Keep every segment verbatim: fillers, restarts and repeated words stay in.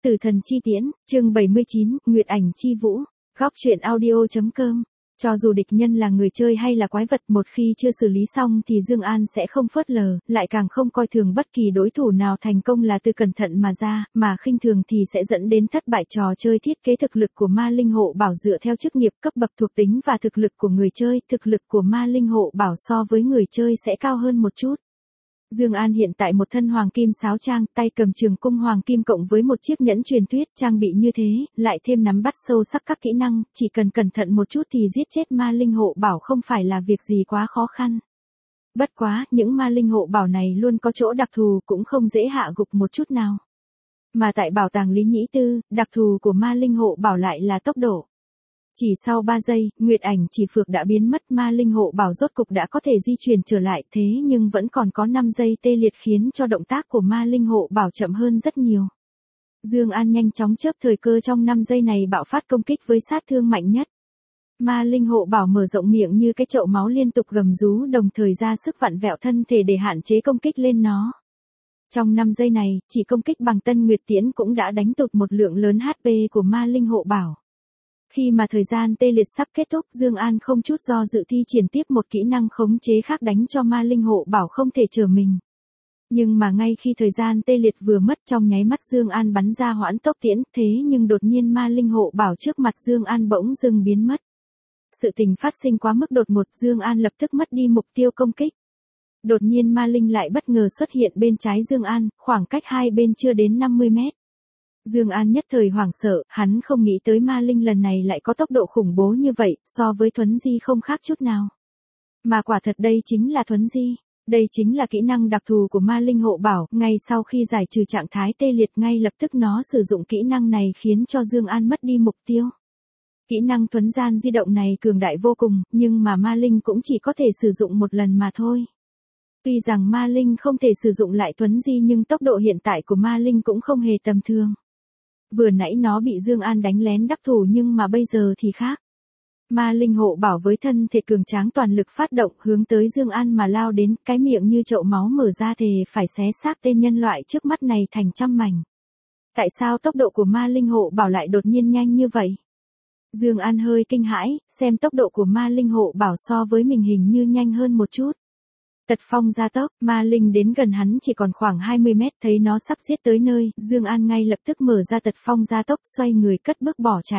Tử thần chi tiễn, chương bảy mươi chín, Nguyệt ảnh chi vũ. Góc truyện audio.com. Cho dù địch nhân là người chơi hay là quái vật, một khi chưa xử lý xong thì Dương An sẽ không phớt lờ, lại càng không coi thường bất kỳ đối thủ nào thành công là từ cẩn thận mà ra, mà khinh thường thì sẽ dẫn đến thất bại. Trò chơi thiết kế thực lực của ma linh hộ bảo dựa theo chức nghiệp, cấp bậc, thuộc tính và thực lực của người chơi. Thực lực của ma linh hộ bảo so với người chơi sẽ cao hơn một chút. Dương An hiện tại một thân hoàng kim sáo trang, tay cầm trường cung hoàng kim cộng với một chiếc nhẫn truyền thuyết, trang bị như thế, lại thêm nắm bắt sâu sắc các kỹ năng, chỉ cần cẩn thận một chút thì giết chết ma linh hộ bảo không phải là việc gì quá khó khăn. Bất quá, những ma linh hộ bảo này luôn có chỗ đặc thù, cũng không dễ hạ gục một chút nào. Mà tại bảo tàng Lý Nhĩ Tư, đặc thù của ma linh hộ bảo lại là tốc độ. Chỉ sau ba giây, Nguyệt ảnh chỉ phược đã biến mất, ma linh hộ bảo rốt cục đã có thể di chuyển trở lại, thế nhưng vẫn còn có năm giây tê liệt khiến cho động tác của ma linh hộ bảo chậm hơn rất nhiều. Dương An nhanh chóng chớp thời cơ trong năm giây này bạo phát công kích với sát thương mạnh nhất. Ma linh hộ bảo mở rộng miệng như cái chậu máu liên tục gầm rú, đồng thời ra sức vặn vẹo thân thể để hạn chế công kích lên nó. Trong năm giây này, chỉ công kích bằng Tân Nguyệt Tiễn cũng đã đánh tụt một lượng lớn hát pê của ma linh hộ bảo. Khi mà thời gian tê liệt sắp kết thúc, Dương An không chút do dự thi triển tiếp một kỹ năng khống chế khác đánh cho ma linh hộ bảo không thể trở mình. Nhưng mà ngay khi thời gian tê liệt vừa mất, trong nháy mắt Dương An bắn ra hoãn tốc tiễn, thế nhưng đột nhiên ma linh hộ bảo trước mặt Dương An bỗng dưng biến mất. Sự tình phát sinh quá mức đột ngột, Dương An lập tức mất đi mục tiêu công kích. Đột nhiên ma linh lại bất ngờ xuất hiện bên trái Dương An, khoảng cách hai bên chưa đến năm mươi mét. Dương An nhất thời hoảng sợ, hắn không nghĩ tới ma linh lần này lại có tốc độ khủng bố như vậy, so với thuấn di không khác chút nào. Mà quả thật đây chính là thuấn di, đây chính là kỹ năng đặc thù của ma linh hộ bảo, ngay sau khi giải trừ trạng thái tê liệt ngay lập tức nó sử dụng kỹ năng này khiến cho Dương An mất đi mục tiêu. Kỹ năng thuấn gian di động này cường đại vô cùng, nhưng mà ma linh cũng chỉ có thể sử dụng một lần mà thôi. Tuy rằng ma linh không thể sử dụng lại thuấn di nhưng tốc độ hiện tại của ma linh cũng không hề tầm thường. Vừa nãy nó bị Dương An đánh lén đắc thủ nhưng mà bây giờ thì khác. Ma linh hộ bảo với thân thể cường tráng toàn lực phát động hướng tới Dương An mà lao đến, cái miệng như chậu máu mở ra thề phải xé xác tên nhân loại trước mắt này thành trăm mảnh. Tại sao tốc độ của ma linh hộ bảo lại đột nhiên nhanh như vậy? Dương An hơi kinh hãi, xem tốc độ của ma linh hộ bảo so với mình hình như nhanh hơn một chút. Tật phong gia tốc, ma linh đến gần hắn chỉ còn khoảng hai mươi mét, thấy nó sắp giết tới nơi, Dương An ngay lập tức mở ra tật phong gia tốc, xoay người cất bước bỏ chạy.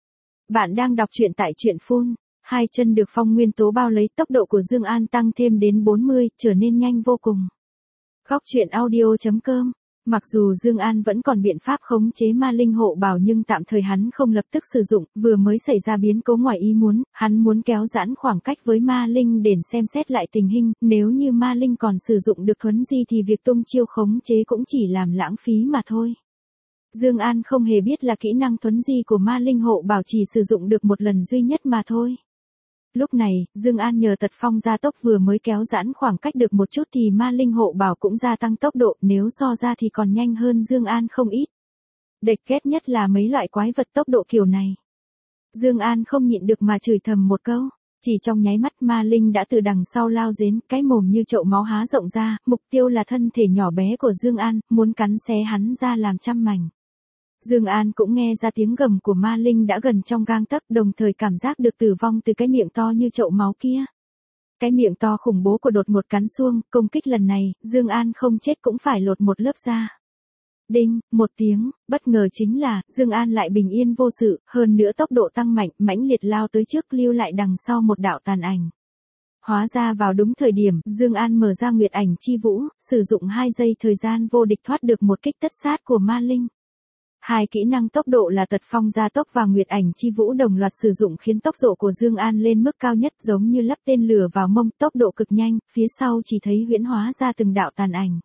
Bạn đang đọc truyện tại truyện phun, hai chân được phong nguyên tố bao lấy, tốc độ của Dương An tăng thêm đến bốn mươi, trở nên nhanh vô cùng. Góc truyện audio.com. Mặc dù Dương An vẫn còn biện pháp khống chế ma linh hộ bảo nhưng tạm thời hắn không lập tức sử dụng, vừa mới xảy ra biến cố ngoài ý muốn, hắn muốn kéo giãn khoảng cách với ma linh để xem xét lại tình hình, nếu như ma linh còn sử dụng được thuấn di thì việc tung chiêu khống chế cũng chỉ làm lãng phí mà thôi. Dương An không hề biết là kỹ năng thuấn di của ma linh hộ bảo chỉ sử dụng được một lần duy nhất mà thôi. Lúc này, Dương An nhờ tật phong gia tốc vừa mới kéo giãn khoảng cách được một chút thì ma linh hộ bảo cũng gia tăng tốc độ, nếu so ra thì còn nhanh hơn Dương An không ít. Địch ghét nhất là mấy loại quái vật tốc độ kiểu này. Dương An không nhịn được mà chửi thầm một câu, chỉ trong nháy mắt ma linh đã từ đằng sau lao đến, cái mồm như chậu máu há rộng ra, mục tiêu là thân thể nhỏ bé của Dương An, muốn cắn xé hắn ra làm trăm mảnh. Dương An cũng nghe ra tiếng gầm của ma linh đã gần trong gang tấc, đồng thời cảm giác được tử vong từ cái miệng to như chậu máu kia. Cái miệng to khủng bố của đột ngột cắn xuông, công kích lần này, Dương An không chết cũng phải lột một lớp da. Đinh, một tiếng, bất ngờ chính là, Dương An lại bình yên vô sự, hơn nữa tốc độ tăng mạnh, mãnh liệt lao tới trước lưu lại đằng sau một đạo tàn ảnh. Hóa ra vào đúng thời điểm, Dương An mở ra Nguyệt ảnh chi vũ, sử dụng hai giây thời gian vô địch thoát được một kích tất sát của ma linh. Hai kỹ năng tốc độ là tật phong gia tốc và Nguyệt ảnh chi vũ đồng loạt sử dụng khiến tốc độ của Dương An lên mức cao nhất, giống như lắp tên lửa vào mông, tốc độ cực nhanh, phía sau chỉ thấy huyễn hóa ra từng đạo tàn ảnh.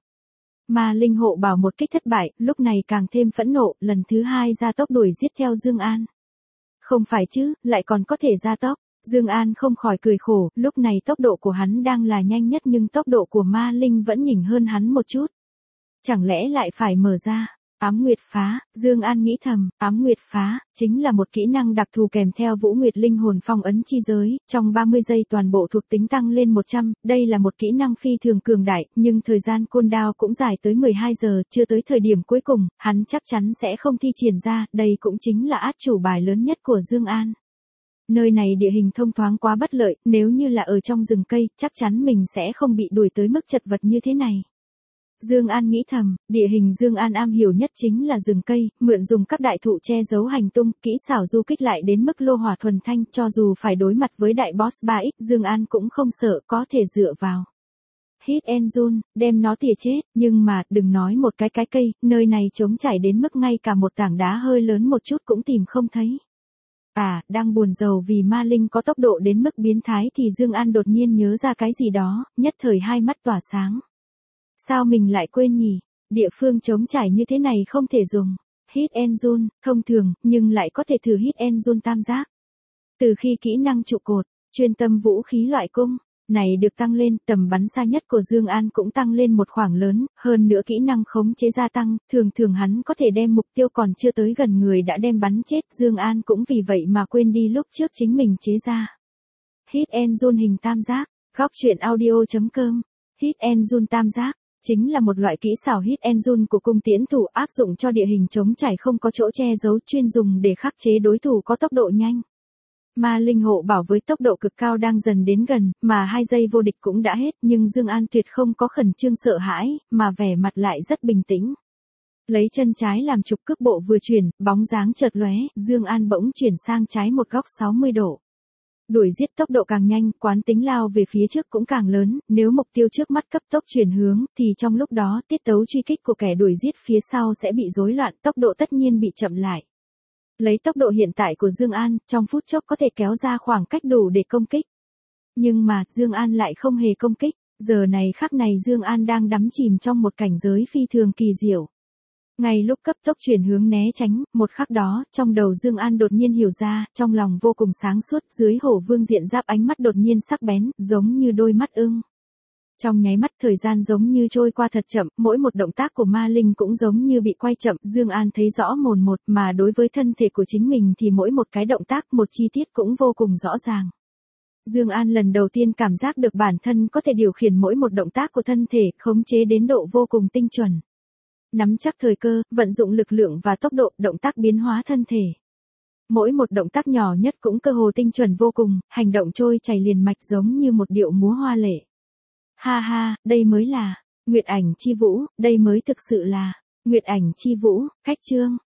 Ma linh hộ bảo một kích thất bại, lúc này càng thêm phẫn nộ, lần thứ hai gia tốc đuổi giết theo Dương An. Không phải chứ, lại còn có thể gia tốc. Dương An không khỏi cười khổ, lúc này tốc độ của hắn đang là nhanh nhất nhưng tốc độ của ma linh vẫn nhỉnh hơn hắn một chút. Chẳng lẽ lại phải mở ra Ám Nguyệt Phá, Dương An nghĩ thầm, Ám Nguyệt Phá, chính là một kỹ năng đặc thù kèm theo Vũ Nguyệt Linh hồn phong ấn chi giới, trong ba mươi giây toàn bộ thuộc tính tăng lên một trăm, đây là một kỹ năng phi thường cường đại, nhưng thời gian cooldown cũng dài tới mười hai giờ, chưa tới thời điểm cuối cùng, hắn chắc chắn sẽ không thi triển ra, đây cũng chính là át chủ bài lớn nhất của Dương An. Nơi này địa hình thông thoáng quá bất lợi, nếu như là ở trong rừng cây, chắc chắn mình sẽ không bị đuổi tới mức chật vật như thế này. Dương An nghĩ thầm, địa hình Dương An am hiểu nhất chính là rừng cây, mượn dùng các đại thụ che giấu hành tung, kỹ xảo du kích lại đến mức lô hỏa thuần thanh, cho dù phải đối mặt với đại boss ba x, Dương An cũng không sợ, có thể dựa vào Hit and Run, đem nó tỉa chết, nhưng mà, đừng nói một cái cái cây, nơi này trống trải đến mức ngay cả một tảng đá hơi lớn một chút cũng tìm không thấy. À, đang buồn rầu vì ma linh có tốc độ đến mức biến thái thì Dương An đột nhiên nhớ ra cái gì đó, nhất thời hai mắt tỏa sáng. Sao mình lại quên nhỉ? Địa phương trống trải như thế này không thể dùng Hit and Run, thông thường, nhưng lại có thể thử Hit and Run tam giác. Từ khi kỹ năng trụ cột, chuyên tâm vũ khí loại cung này được tăng lên, tầm bắn xa nhất của Dương An cũng tăng lên một khoảng lớn, hơn nữa kỹ năng khống chế gia tăng, thường thường hắn có thể đem mục tiêu còn chưa tới gần người đã đem bắn chết, Dương An cũng vì vậy mà quên đi lúc trước chính mình chế ra Hit and Run hình tam giác. Góc truyện audio chấm com. Hit and Run tam giác chính là một loại kỹ xảo Hit and Run của cung tiễn thủ áp dụng cho địa hình trống trải không có chỗ che giấu, chuyên dùng để khắc chế đối thủ có tốc độ nhanh. Ma linh hộ bảo với tốc độ cực cao đang dần đến gần, mà hai giây vô địch cũng đã hết, nhưng Dương An tuyệt không có khẩn trương sợ hãi, mà vẻ mặt lại rất bình tĩnh. Lấy chân trái làm trục cước bộ vừa chuyển, bóng dáng chợt lóe, Dương An bỗng chuyển sang trái một góc sáu mươi độ. Đuổi giết tốc độ càng nhanh, quán tính lao về phía trước cũng càng lớn, nếu mục tiêu trước mắt cấp tốc chuyển hướng, thì trong lúc đó tiết tấu truy kích của kẻ đuổi giết phía sau sẽ bị rối loạn, tốc độ tất nhiên bị chậm lại. Lấy tốc độ hiện tại của Dương An, trong phút chốc có thể kéo ra khoảng cách đủ để công kích. Nhưng mà, Dương An lại không hề công kích, giờ này khắc này Dương An đang đắm chìm trong một cảnh giới phi thường kỳ diệu. Ngay lúc cấp tốc chuyển hướng né tránh, một khắc đó, trong đầu Dương An đột nhiên hiểu ra, trong lòng vô cùng sáng suốt, dưới hổ vương diện giáp ánh mắt đột nhiên sắc bén, giống như đôi mắt ưng. Trong nháy mắt thời gian giống như trôi qua thật chậm, mỗi một động tác của ma linh cũng giống như bị quay chậm, Dương An thấy rõ mồn một, mà đối với thân thể của chính mình thì mỗi một cái động tác, một chi tiết cũng vô cùng rõ ràng. Dương An lần đầu tiên cảm giác được bản thân có thể điều khiển mỗi một động tác của thân thể, khống chế đến độ vô cùng tinh chuẩn. Nắm chắc thời cơ, vận dụng lực lượng và tốc độ, động tác biến hóa thân thể. Mỗi một động tác nhỏ nhất cũng cơ hồ tinh chuẩn vô cùng, hành động trôi chảy liền mạch giống như một điệu múa hoa lệ. Ha ha, đây mới là Nguyệt Ảnh Chi Vũ, đây mới thực sự là Nguyệt Ảnh Chi Vũ. Khách chương